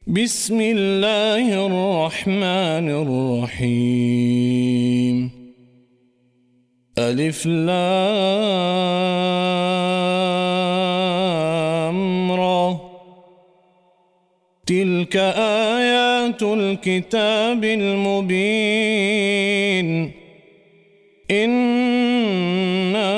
بسم الله الرحمن الرحيم ألف لام را تلك آيات الكتاب المبين إنا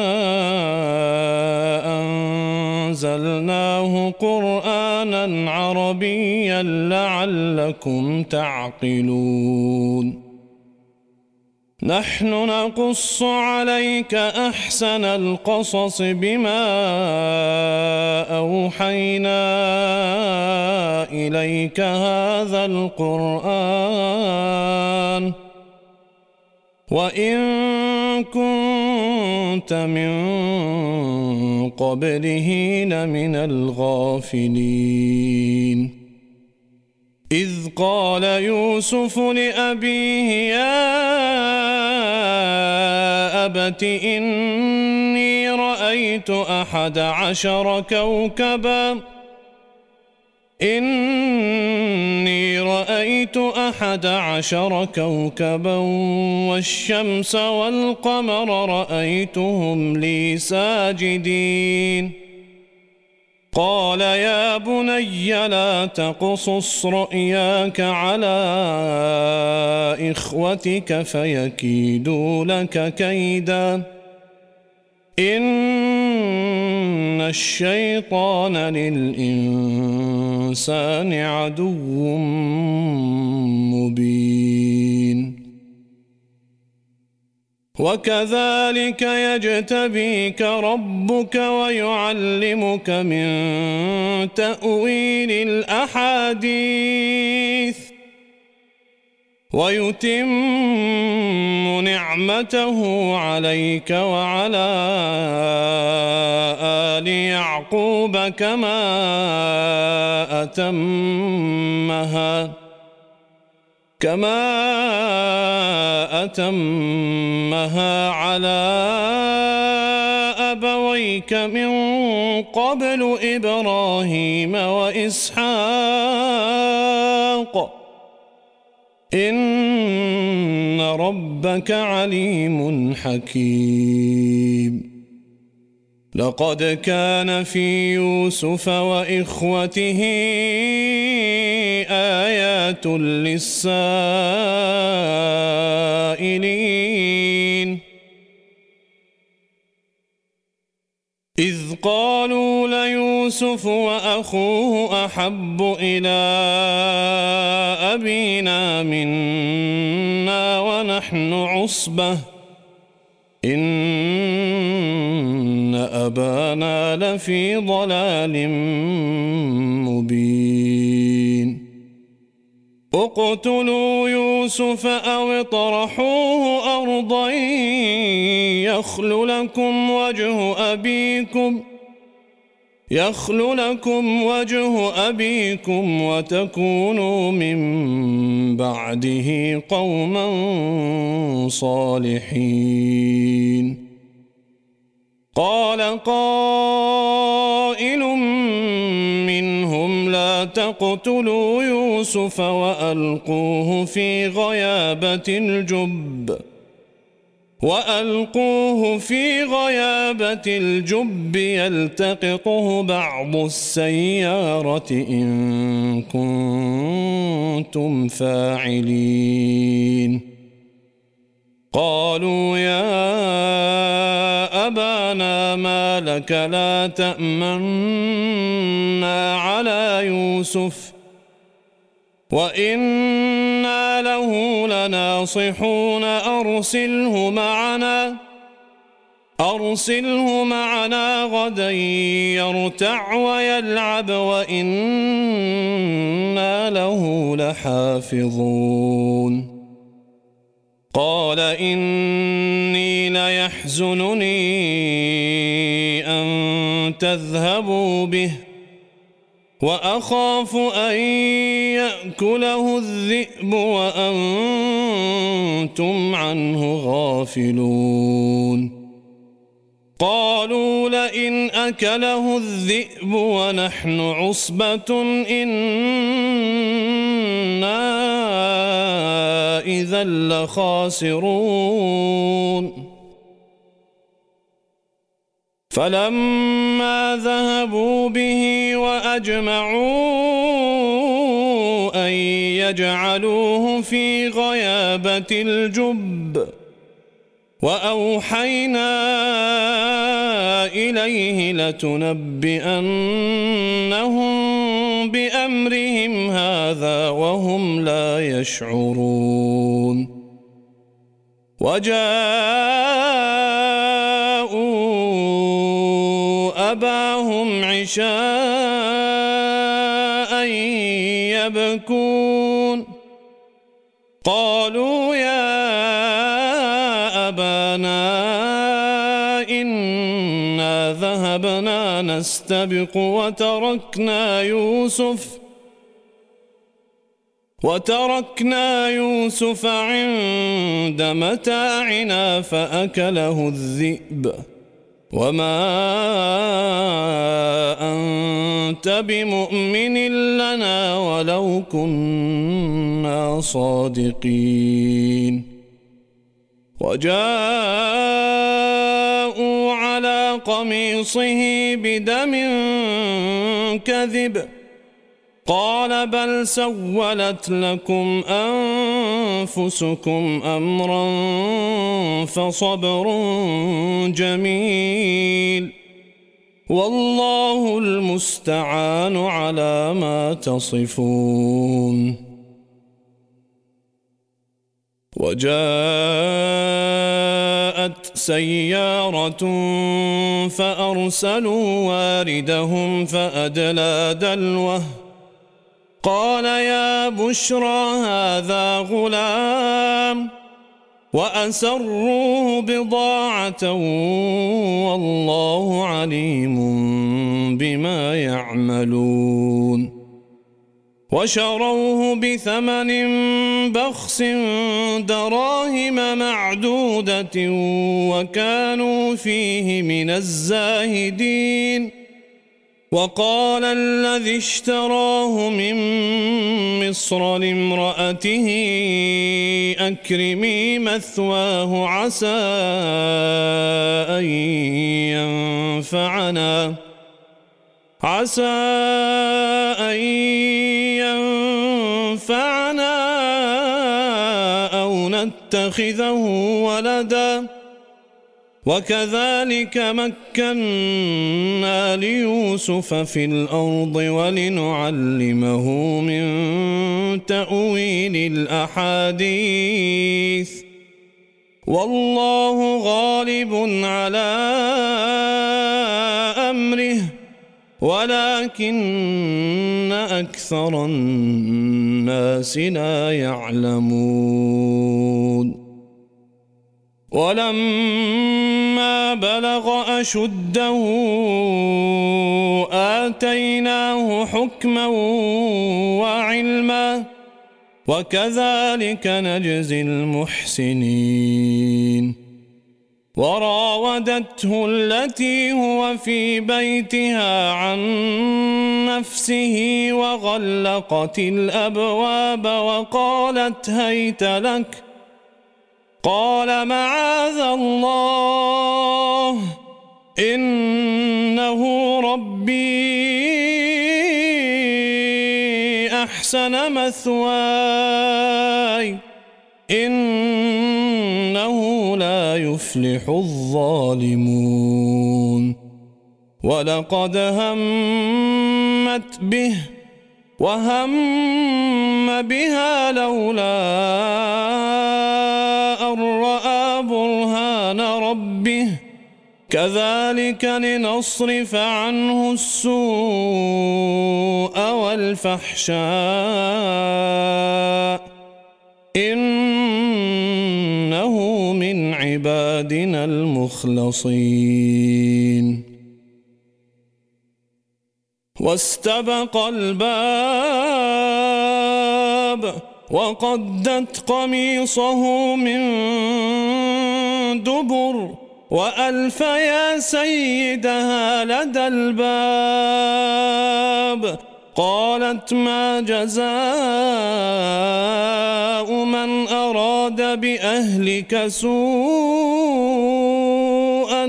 أنزلناه قرآنا عربيا لعلكم تعقلون نحن نقص عليك أحسن القصص بما أوحينا إليك هذا القرآن وإن كنت من قبله لمن الغافلين إذ قال يوسف لأبيه يا أبت إني رأيت 11 كوكبا والشمس والقمر رأيتهم لي ساجدين قال يا بني لا تقصص رؤياك على إخوتك فيكيدوا لك كيدا إن الشيطان للإنسان عدو مبين وكذلك يجتبيك ربك ويعلمك من تأويل الأحاديث ويتم نعمته عليك وعلى آل يعقوب كما أتمها على أبويك من قبل إبراهيم وإسحاق إن ربك عليم حكيم لقد كان في يوسف وإخوته آيات للسائلين إذ قالوا ليوسف وأخوه أحب إلى أبينا منا ونحن عصبة إن أبانا لفي ضلال مبين اقتلوا يوسف أو اطرحوه أرضا يخل لكم وجه أبيكم وتكونوا من بعده قوما صالحين قال قائل منهم لا تقتلوا يوسف وألقوه في غيابة الجب يلتقطه بعض السيارة إن كنتم فاعلين قالوا يا أبانا ما لك لا تأمنا على يوسف وإنا له لناصحون أرسله معنا غدا يرتع ويلعب وإنا له لحافظون قال إني ليحزنني أن تذهبوا به وأخاف أن يأكله الذئب وأنتم عنه غافلون قالوا لئن أكله الذئب ونحن عصبة إنا إذا لخاسرون فلما ذهبوا به وأجمعوا أن يجعلوه في غيابة الجب وأوحينا إليه لتنبئنهم بأمرهم هذا وهم لا يشعرون وجاءوا أباهم عشاء يبكون قالوا يا أبانا إنا ذهبنا نستبق وتركنا يوسف عند متاعنا فأكله الذئب وما أنت بمؤمن لنا ولو كنا صادقين وجاءوا على قميصه بدم كذب قال بل سولت لكم أنفسكم أمرا فصبر جميل والله المستعان على ما تصفون وجاءت سيارة فأرسلوا واردهم فأدلى دلوه قال يا بشرى هذا غلام وأسروه بضاعة والله عليم بما يعملون وشروه بثمن بخس دراهم معدودة وكانوا فيه من الزاهدين وقال الذي اشتراه من مصر لامرأته أكرمي مثواه عسى أن ينفعنا أو نتخذه ولدا وكذلك مكنا ليوسف في الأرض ولنعلمه من تأويل الأحاديث والله غالب على أمره ولكن أكثر الناس لا يعلمون ولما بلغ أشده آتيناه حكما وعلما وكذلك نجزي المحسنين وراودته التي هو في بيتها عن نفسه وغلقت الأبواب وقالت هيت لك قال معاذ الله إنه ربي أحسن مثواي إنه لا يفلح الظالمون ولقد همت به وهم بها لولا أن رأى برهان ربه كذلك لنصرف عنه السوء والفحشاء إنه من عبادنا المخلصين واستبق الباب وقدت قميصه من دبر وألف يا سيدها لدى الباب قالت ما جزاء من أراد بأهلك سوءا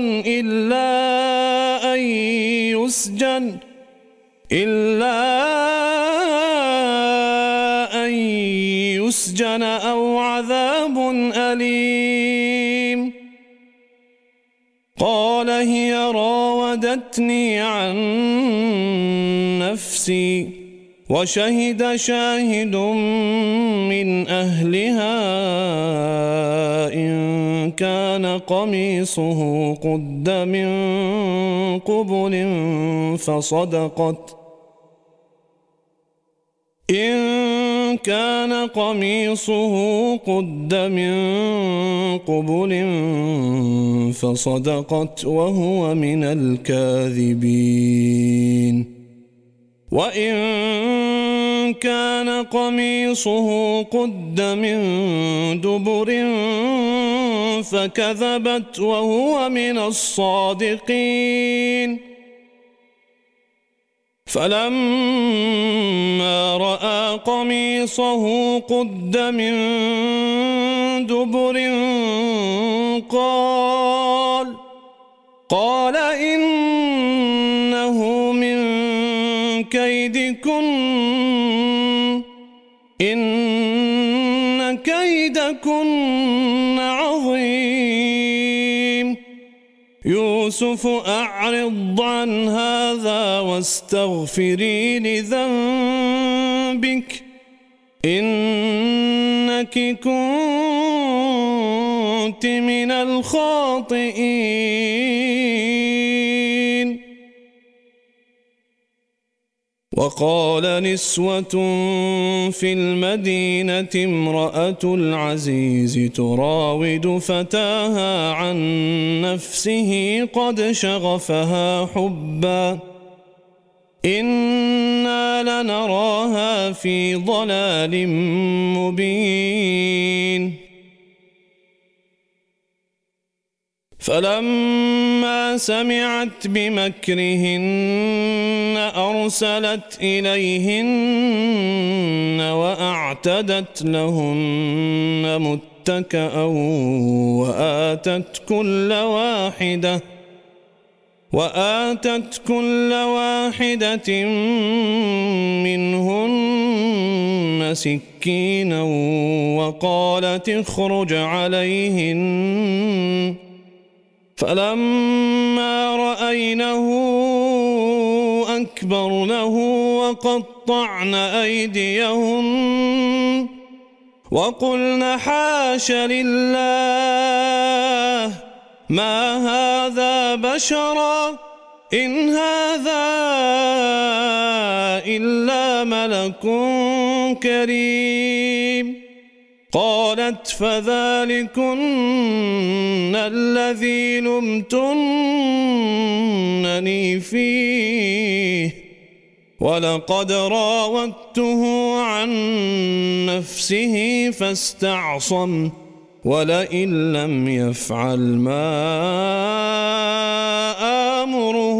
إلا أن يسجن أو عذاب أليم. قال هي راودتني عن نفسي وشهد شاهد من أهلها إن كان قميصه قد من قبل فصدقت وهو من الكاذبين. وإن كان قميصه قد من دبر فكذبت وهو من الصادقين. فلما رأى قميصه قد من دبر قال إنه من كيدكن إن كيدكن عظيم. يوسف أعرض عن هذا واستغفري لذنبك إنك كنت من الخاطئين. وقال نسوة في المدينة امرأة العزيز تراود فتاها عن نفسه قد شغفها حبا إنا لنراها في ضلال مبين. فلما سمعت بمكرهن أرسلت إليهن وأعتدت لهن متكأ وآتت كل واحدة منهن سكينا وقالت اخرج عليهن. فلما رأينه أكبرنه وقطعن أيديهن وقلن حاش لله ما هذا بشرا إن هذا إلا ملك كريم. قالت فذلكن الذي لمتنني فيه ولقد راودته عن نفسه فاستعصم ولئن لم يفعل ما آمره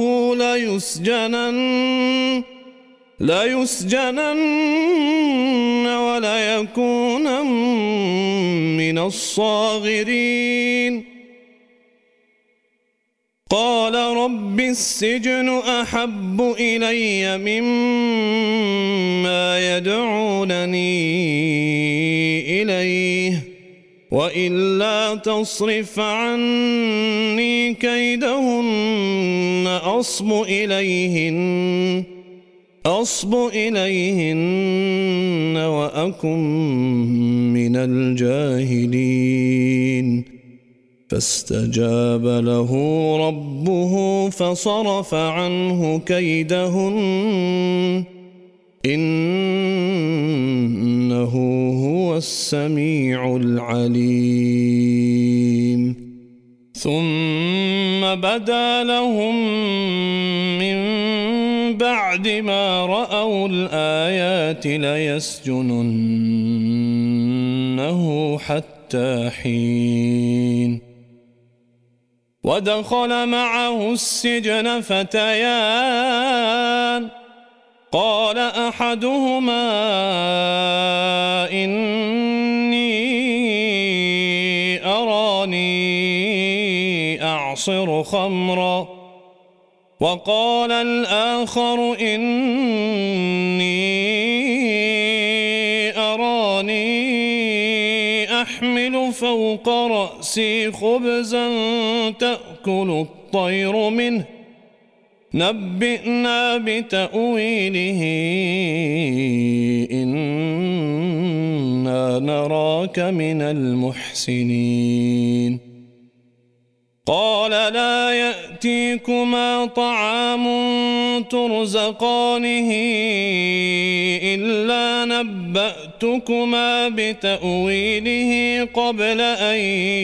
ليسجنن وليكون من الصاغرين. قال رب السجن أحب إلي مما يدعونني إليه وإلا تصرف عني كيدهن أصب إليهن وأكن من الجاهلين. فاستجاب له ربه فصرف عنه كيدهن إنه هو السميع العليم. ثم بدا لهم من بعد ما رأوا الآيات ليسجننه حتى حين. ودخل معه السجن فتيان قال أحدهما إني أراني أعصر خمرا وقال الآخر إني أراني أحمل فوق رأسي خبزا تأكل الطير منه نبئنا بتأويله إنا نراك من المحسنين قال لا يأتيكما طعام ترزقانه إلا نبأتكما بتأويله قبل أن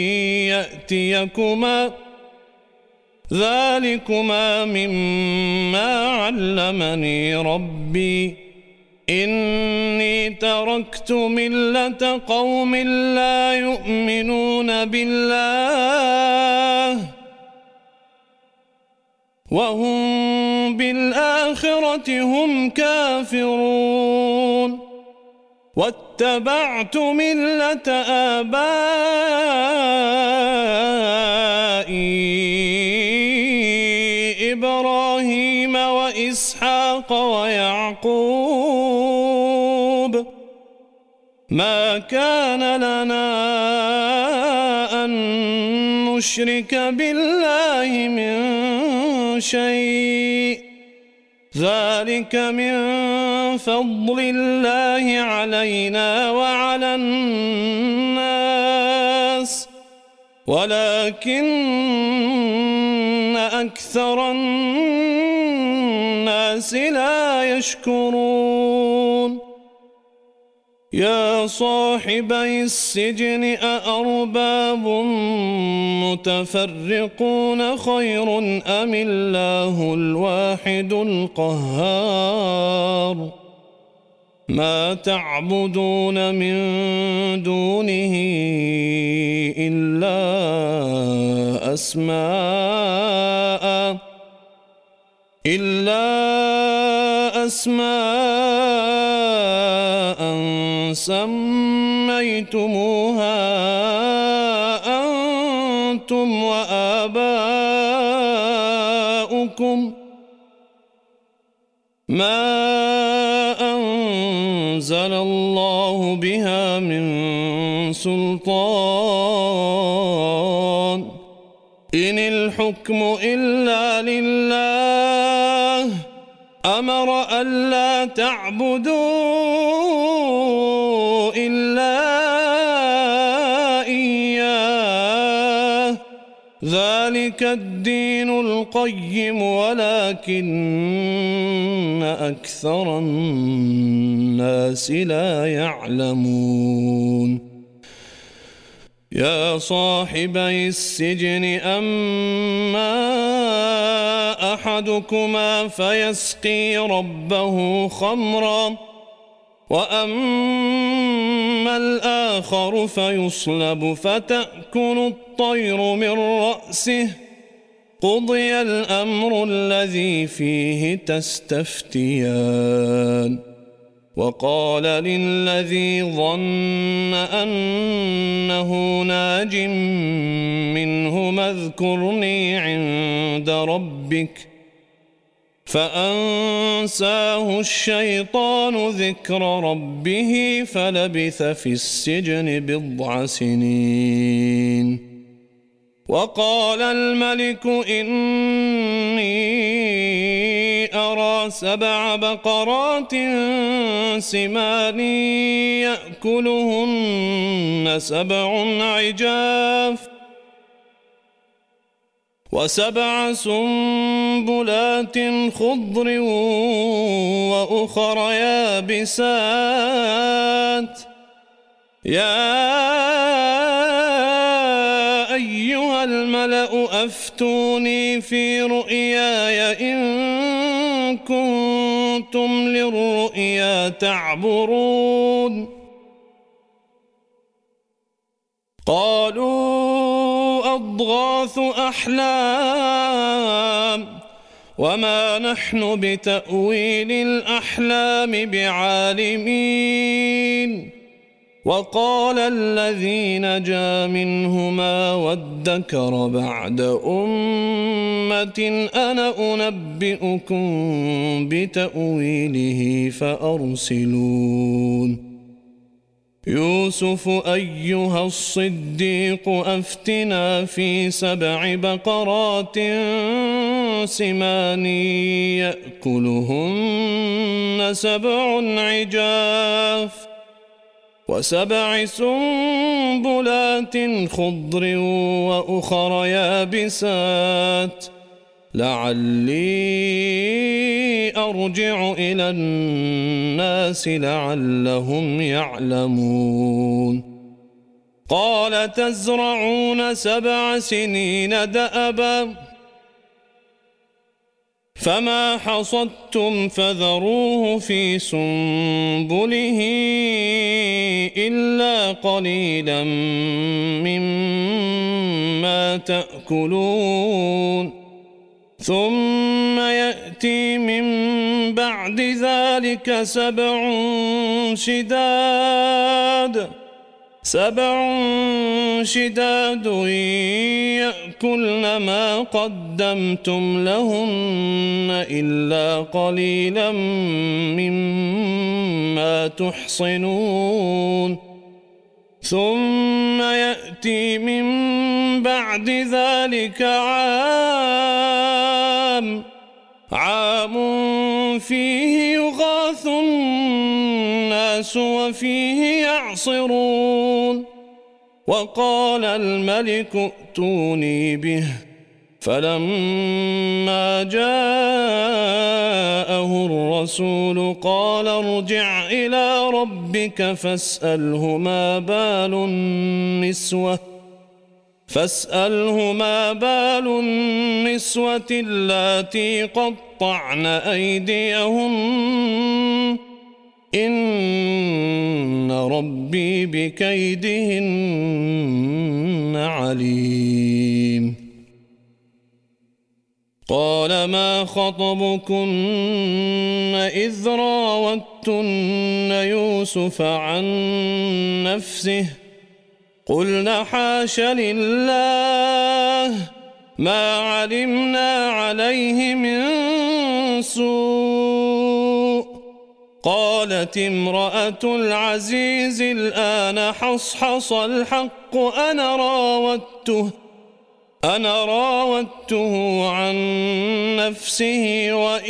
يأتيكما ذلكما مما علمني ربي إني تركت ملة قوم لا يؤمنون بالله وهم بالآخرة هم كافرون واتبعت ملة آبائي إبراهيم وإسحاق ويعقوب ما كان لنا أن نشرك بالله من شيء ذلك من فضل الله علينا وعلى الناس ولكن أكثر الناس لا يشكرون يا صاحبي السجن أأرباب متفرقون خير أم الله الواحد القهار ما تعبدون من دونه إلا أسماء سميتموها أنتم وآباؤكم ما أنزل الله بها من سلطان إن الحكم إلا لله أمر ألا تعبدوا إلا إياه ذلك الدين القيم ولكن أكثر الناس لا يعلمون يا صاحبي السجن أما أحدكما فيسقي ربه خمرا وأما الآخر فيصلب فتأكل الطير من رأسه قضي الأمر الذي فيه تستفتيان وقال للذي ظن أنه ناج منهما اذكرني عند ربك فأنساه الشيطان ذكر ربه فلبث في السجن 9 سنين وقال الملك إني أرى 7 بقرات سمان يأكلهن 7 عجاف و7 سنبلات خضر وأخر يابسات يا أيها الملأ أفتوني في رؤياي إن كنتم للرؤيا تعبرون قالوا أضغاث أحلام وما نحن بتأويل الأحلام بعالمين. وقال الذي نجا منهما وادكر بعد أمة أنا أنبئكم بتأويله فأرسلون. يوسف أيها الصديق أفتنا في 7 بقرات سمان يأكلهن 7 عجاف و7 سنبلات خضر وأخر يابسات لعلي أرجع إلى الناس لعلهم يعلمون. قال تزرعون 7 سنين دأبا فما حصدتم فذروه في سنبله إلا قليلا مما تأكلون. ثم يأتي من بعد ذلك 7 شداد يأكلن ما قدمتم لهن إلا قليلا مما تحصنون. ثم يأتي من بعد ذلك عام فيه يغاث الناس وفيه يعصرون. وقال الملك ائتوني به فلما جاءه الرسول قال ارجع إلى ربك فاسأله ما بال النسوة اللاتي قطعن أيديهن إن ربي بكيدهن عليم. قال ما خطبكن إذ راوتن يوسف عن نفسه قلنا حاش لله ما علمنا عليه من سوء. قالت امرأة العزيز الآن حصحص الحق أنا راودته عن نفسه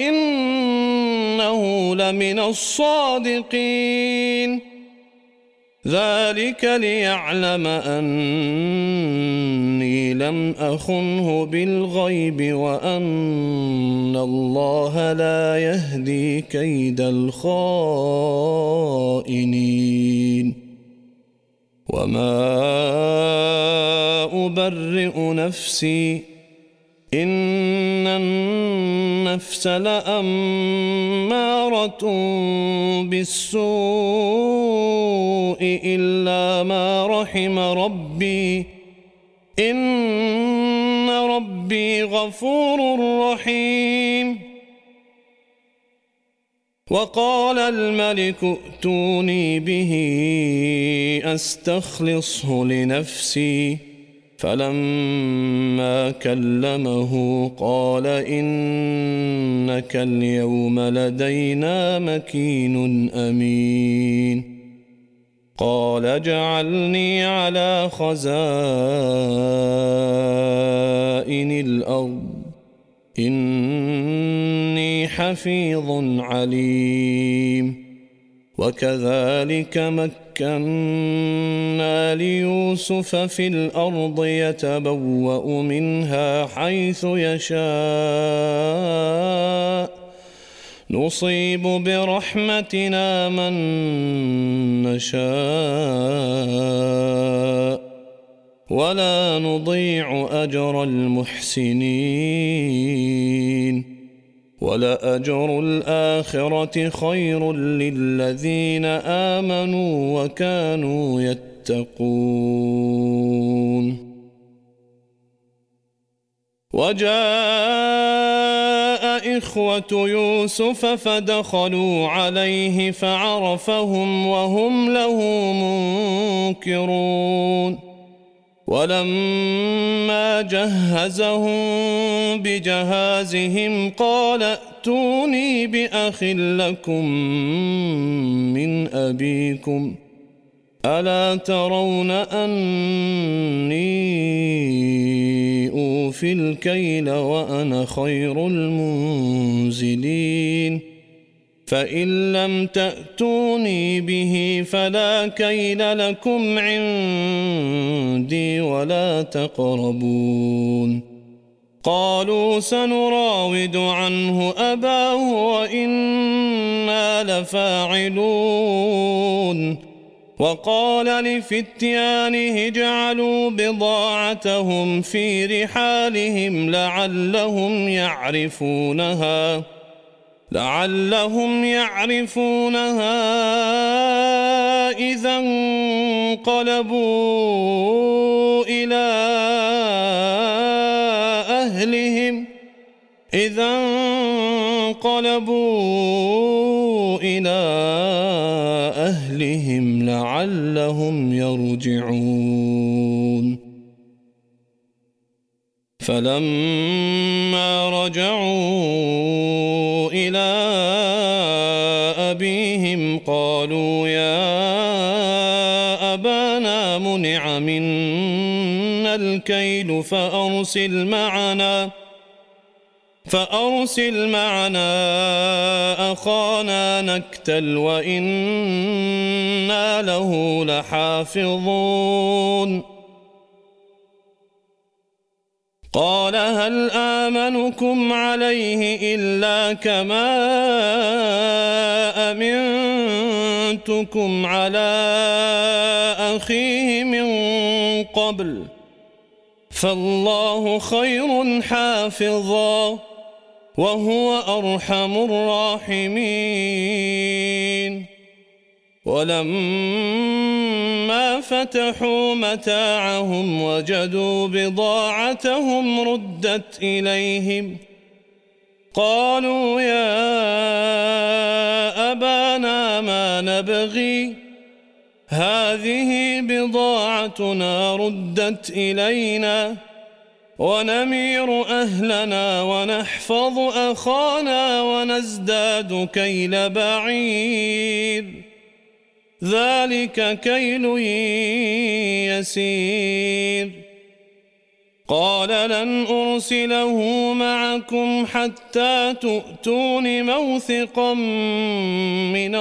وإنه لمن الصادقين. ذلك ليعلم أني لم أخنه بالغيب وأن الله لا يهدي كيد الخائنين. وما أبرئ نفسي إن النفس لأمارة بالسوء إلا ما رحم ربي إن ربي غفور رحيم. وقال الملك ائتوني به أستخلصه لنفسي فلما كلمه قال إنك اليوم لدينا مكين أمين. قال اجعلني على خزائن الأرض إني حفيظ عليم. وكذلك مكنا ليوسف في الأرض يتبوأ منها حيث يشاء نصيب برحمتنا من نشاء ولا نضيع أجر المحسنين. ولأجر الآخرة خير للذين آمنوا وكانوا يتقون. وجاء إخوة يوسف فدخلوا عليه فعرفهم وهم له منكرون ولما جهزهم بجهازهم قال ائتوني بأخ لكم من أبيكم ألا ترون أني أوفي الكيل وأنا خير المنزلين فإن لم تأتوني به فلا كيل لكم عندي ولا تقربون قالوا سنراود عنه أباه وإنا لفاعلون وقال لفتيانه اجعلوا بضاعتهم في رحالهم لعلهم يعرفونها إذا انقلبوا إلى أهلهم لعلهم يرجعون فلما رجعوا إلى أبيهم قالوا يا أبانا منع منا الكيل فأرسل معنا أخانا نكتل وإنا له لحافظون قال هل آمنكم عليه إلا كما أمنتكم على أخيه من قبل فالله خير حافظا وهو أرحم الراحمين ولما فتحوا متاعهم وجدوا بضاعتهم ردت إليهم قالوا يا أبانا ما نبغي هذه بضاعتنا ردت إلينا ونمير أهلنا ونحفظ أخانا ونزداد كيل بعير ذلك كيل يسير قال لن أرسله معكم حتى تؤتون موثقا من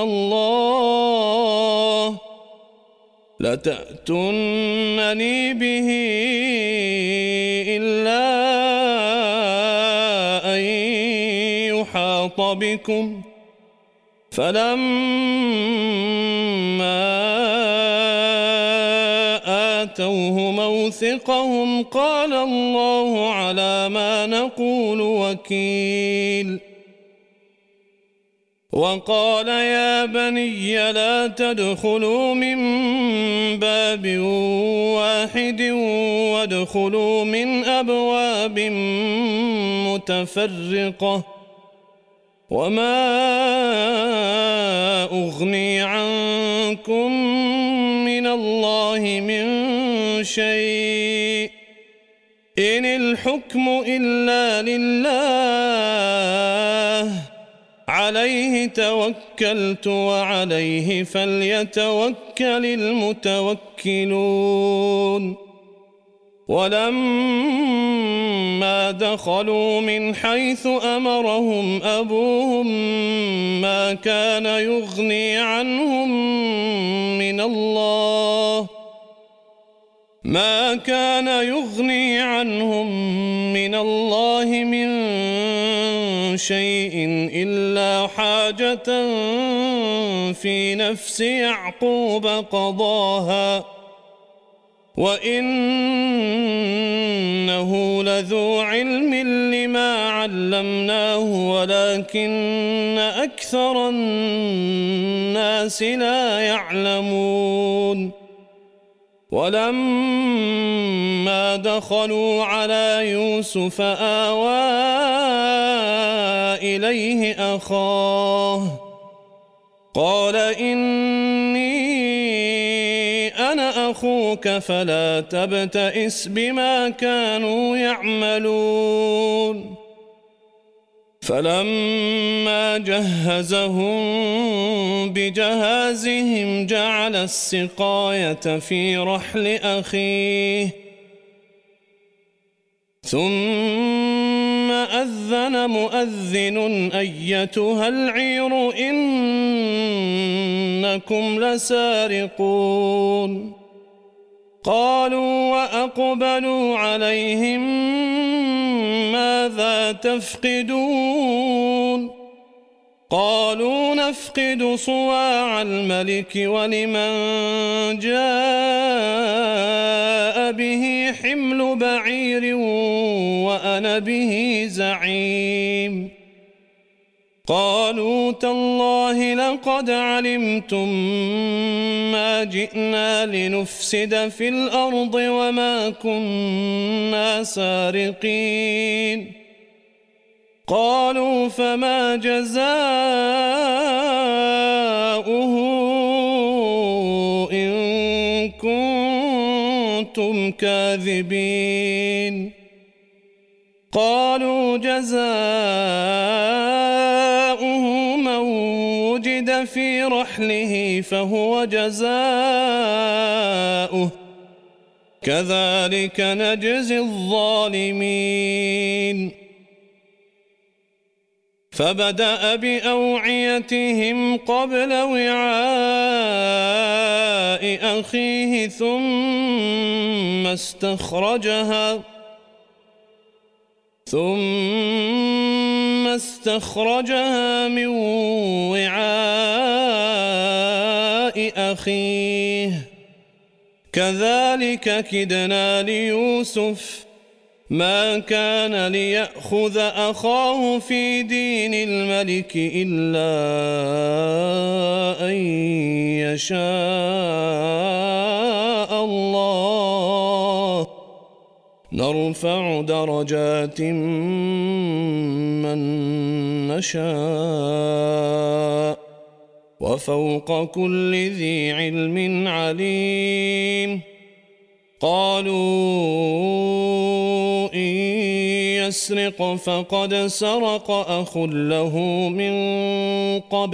الله لتأتونني به إلا أن يحاط بكم فلما آتوه موثقهم قال الله على ما نقول وكيل وقال يا بني لا تدخلوا من باب واحد وادخلوا من أبواب متفرقة وما أغني عنكم من الله من شيء إن الحكم إلا لله عليه توكلت وعليه فليتوكل المتوكلون ولما دخلوا من حيث أمرهم أبوهم ما كان يغني عنهم من الله من شيء إلا حاجة في نفس يعقوب قضاها وإنه لذو علم لما علمناه ولكن أكثر الناس لا يعلمون ولما دخلوا على يوسف آوى إليه أخاه قال إني أنا أخوك فلا تبتئس بما كانوا يعملون فلما جهزهم بجهازهم جعل السقاية في رحل أخيه ثم أذن مؤذن أيتها العير إنكم لسارقون قالوا وأقبلوا عليهم ماذا تفقدون قالوا نفقد صواع الملك ولمن جاء به حمل بعير وأنا به زعيم قالوا تالله لقد علمتم ما جئنا لنفسد في الأرض وما كنا سارقين قالوا فما جزاؤه إن كنتم كاذبين قالوا جزاؤه من وجد في رحله فهو جزاؤه كذلك نجزي الظالمين فبدأ بأوعيتهم قبل وعاء أخيه ثم استخرجها من وعاء أخيه كذلك كدنا ليوسف ما كان ليأخذ أخاه في دين الملك إلا أن يشاء الله نرفع درجات من نشاء وفوق كل ذي علم عليم قالوا إن يسرق فقد سرق أخ له من قبل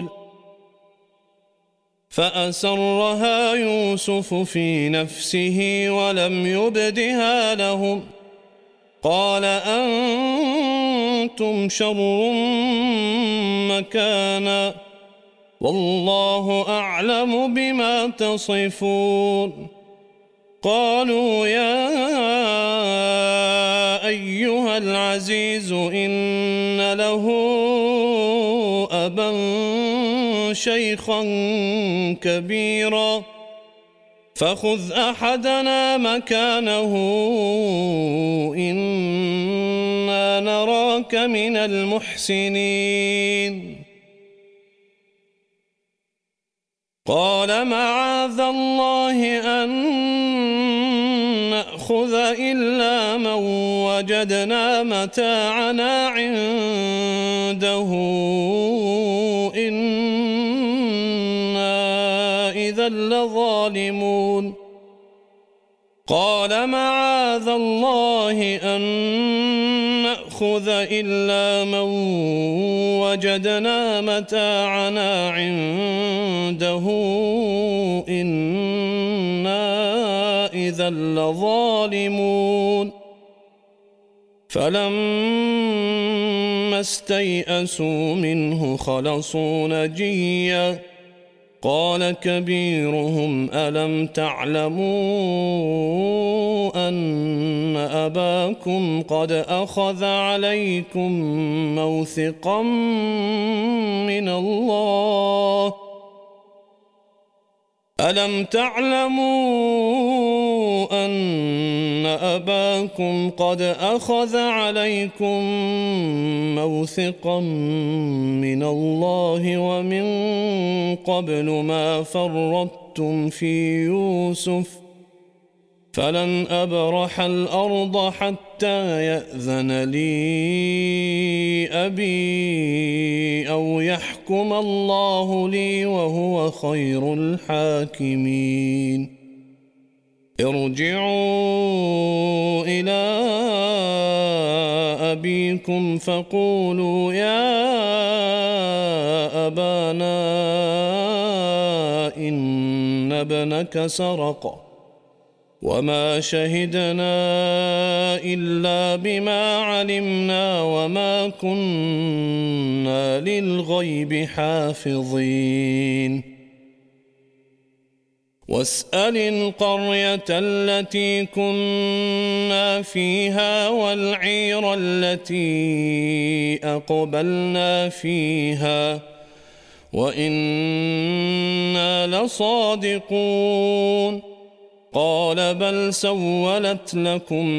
فأسرها يوسف في نفسه ولم يبدها لهم قال أنتم شر مكانا والله أعلم بما تصفون قالوا يا أيها العزيز إن له أبا شيخا كبيرا فخذ أحدنا مكانه إنا نراك من المحسنين قال معاذ الله أن نأخذ إلا من وجدنا متاعنا عنده إنا إذا لظالمون قال معاذ الله أن نأخذ إلا من وجدنا متاعنا عنده إنا إذا لظالمون فلما استيئسوا منه خلصوا نجيا قال كبيرهم ألم تعلموا أن أباكم قد أخذ عليكم موثقا من الله ألم تعلموا أن أباكم قد أخذ عليكم موثقا من الله ومن قبل ما فرطتم في يوسف فلن أبرح الأرض حتى يأذن لي أبي أو يحكم الله لي وهو خير الحاكمين. ارجعوا إلى أبيكم فقولوا يا أبانا إن ابنك سرق وما شهدنا إلا بما علمنا وما كنا للغيب حافظين. واسأل القرية التي كنا فيها والعير التي أقبلنا فيها وإنا لصادقون. قال بل سولت لكم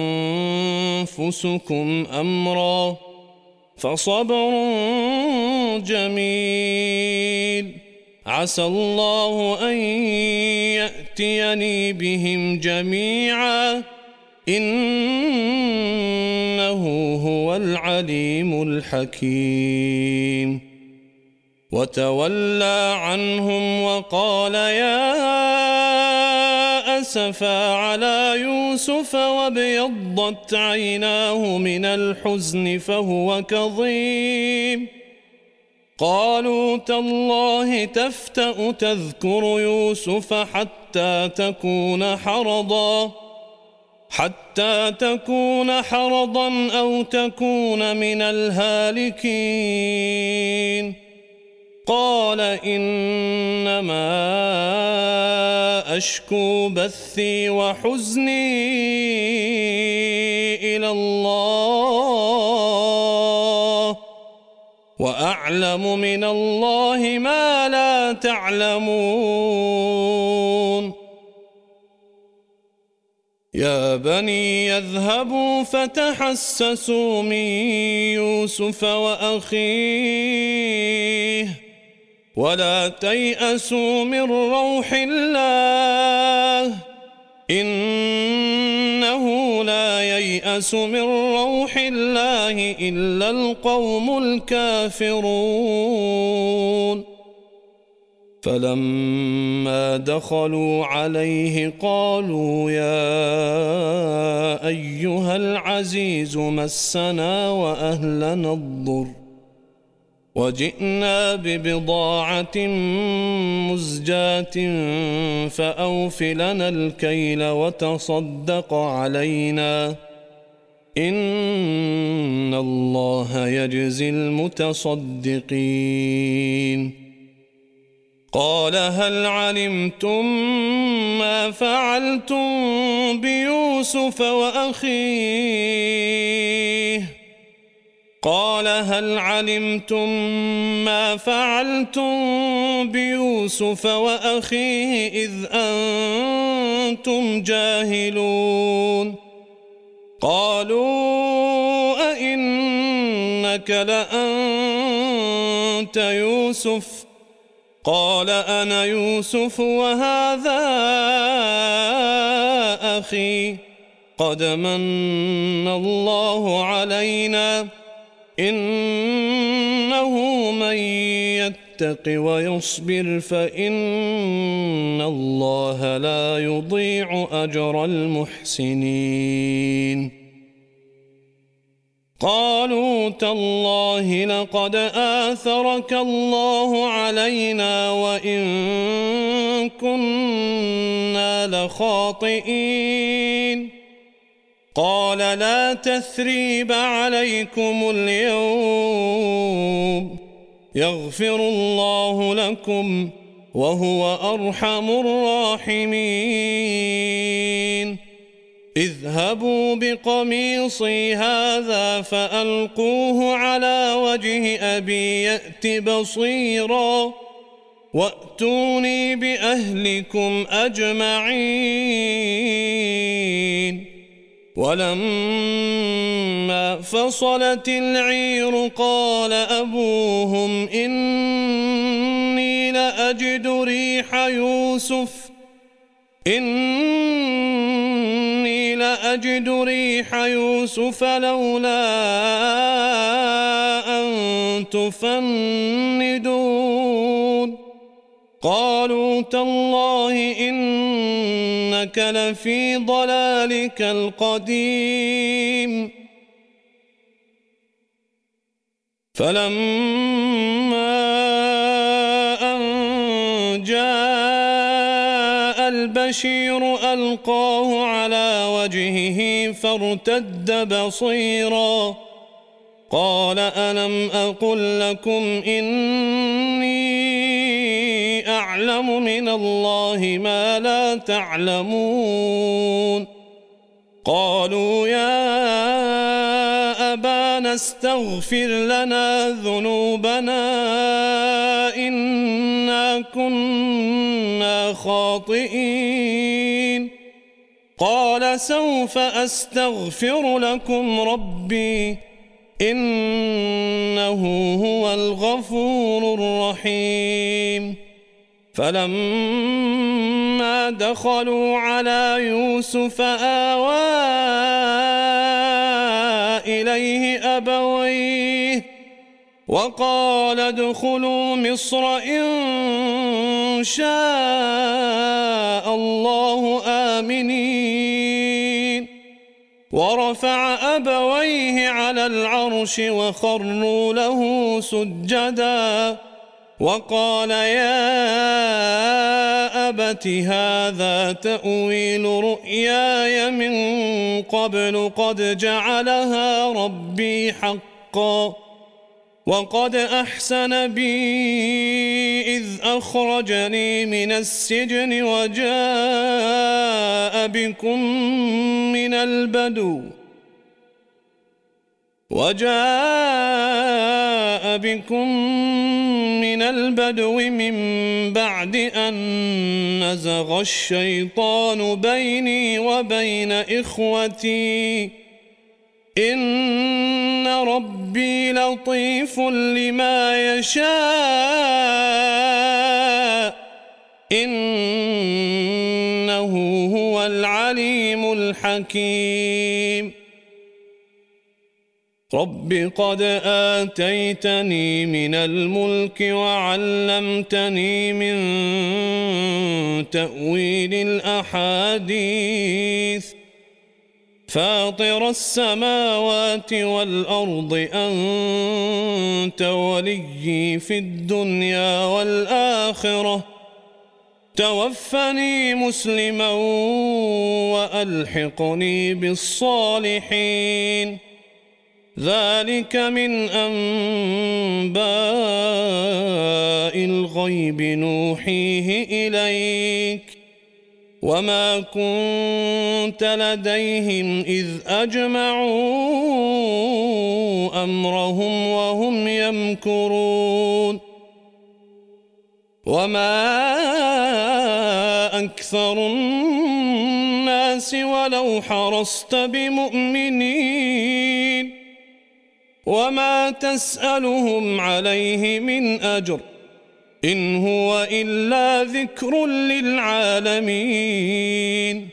أنفسكم أمرا فصبر جميل عسى الله أن يأتيني بهم جميعا إنه هو العليم الحكيم. وتولى عنهم وقال يا أسفا على يوسف وابيضت عيناه من الحزن فهو كظيم. قالوا تالله تفتأ تذكر يوسف حتى تكون حرضا أو تكون من الهالكين. قال إنما أشكو بثي وحزني إلى الله وأعلم من الله ما لا تعلمون. يا بني يذهبوا فتحسسوا من يوسف وأخيه ولا تيأسوا من روح الله إنه لا ييأس من روح الله إلا القوم الكافرون. فلما دخلوا عليه قالوا يا أيها العزيز مسنا وأهلنا الضر وجئنا ببضاعة مزجاة فأوف لنا الكيل وتصدق علينا إن الله يجزي المتصدقين. قال هل علمتم ما فعلتم بيوسف وأخيه قال هل علمتم ما فعلتم بيوسف وأخيه إذ أنتم جاهلون. قالوا أئنك لأنت يوسف قال أنا يوسف وهذا أخي قد من الله علينا إنه من يتق ويصبر فإن الله لا يضيع أجر المحسنين. قالوا تالله لقد آثرك الله علينا وإن كنا لخاطئين. قال لا تثريب عليكم اليوم يغفر الله لكم وهو أرحم الراحمين. اذهبوا بقميصي هذا فألقوه على وجه أبي يأت بصيرا وأتوني بأهلكم أجمعين. ولما فصلت العير قال أبوهم إني لأجد ريح يوسف إني لأجد ريح يوسف لولا أن تفندون قالوا تالله إنك لفي ضلالك القديم فلما أن جاء البشير ألقاه على وجهه فارتد بصيرا قال ألم أقل لكم إني أعلم من الله ما لا تعلمون قالوا يا أبانا استغفر لنا ذنوبنا إنا كنا خاطئين قال سوف أستغفر لكم ربي إنه هو الغفور الرحيم فلما دخلوا على يوسف آوى إليه أبويه وقال ادخلوا مصر إن شاء الله آمنين ورفع أبويه على العرش وخروا له سجدا وقال يا أبت هذا تأويل رؤياي من قبل قد جعلها ربي حقا وقد أحسن بي إذ أخرجني من السجن وجاء بكم من البدو من بعد أن نزغ الشيطان بيني وبين إخوتي إن ربي لطيف لما يشاء إنه هو العليم الحكيم رب قد آتيتني من الملك وعلمتني من تأويل الأحاديث فاطر السماوات والأرض أنت وليي في الدنيا والآخرة توفني مسلما وألحقني بالصالحين ذلك من أنباء الغيب نوحيه إليك وما كنت لديهم إذ أجمعوا أمرهم وهم يمكرون وما أكثر الناس ولو حرصت بمؤمنين وما تسألهم عليه من أجر إن هو إلا ذكر للعالمين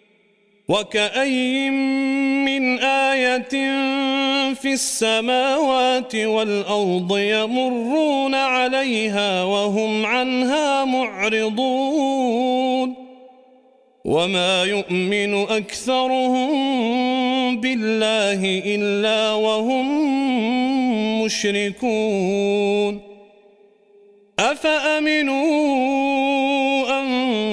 وكأي من آية في السماوات والأرض يمرون عليها وهم عنها معرضون وما يؤمن أكثرهم بالله إلا وهم مشركون أفأمنوا أن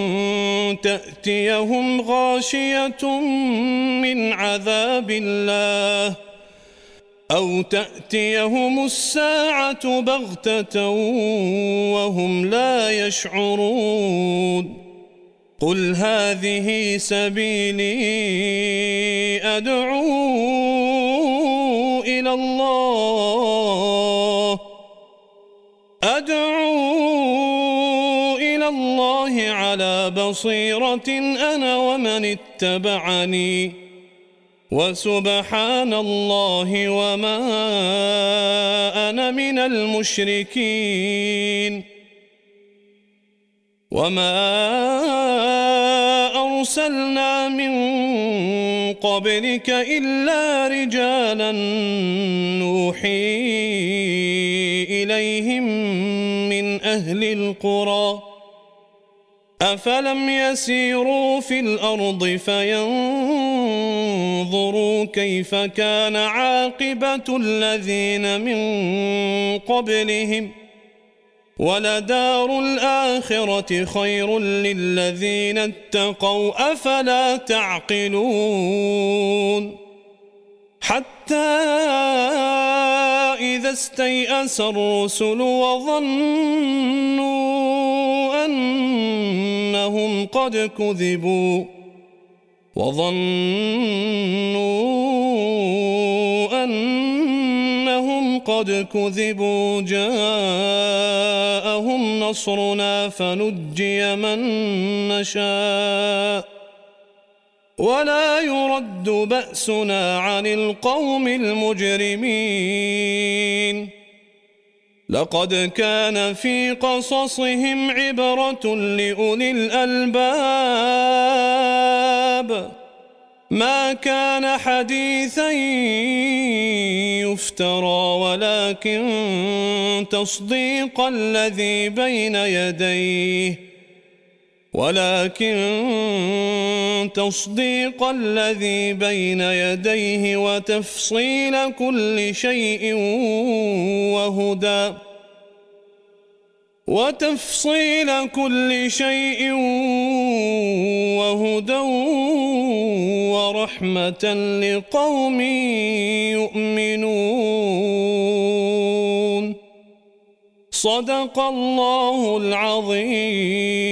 تأتيهم غاشية من عذاب الله أو تأتيهم الساعة بغتة وهم لا يشعرون قل هذه سبيلي أدعو إلى الله على بصيرة أنا ومن اتبعني وسبحان الله وما أنا من المشركين وما أرسلنا من قبلك إلا رجالا نوحي إليهم من أهل القرى أفلم يسيروا في الأرض فينظروا كيف كان عاقبة الذين من قبلهم ولدار الآخرة خير للذين اتقوا أفلا تعقلون حتى إذا استيأس الرسل وظنوا أنهم قد كذبوا جاءهم نصرنا فنجي من نشاء ولا يرد بأسنا عن القوم المجرمين لقد كان في قصصهم عبرة لأولي الألباب ما كان حديثا يفترى ولكن تصديق الذي بين يديه وتفصيل كل شيء وهدى ورحمة لقوم يؤمنون صدق الله العظيم.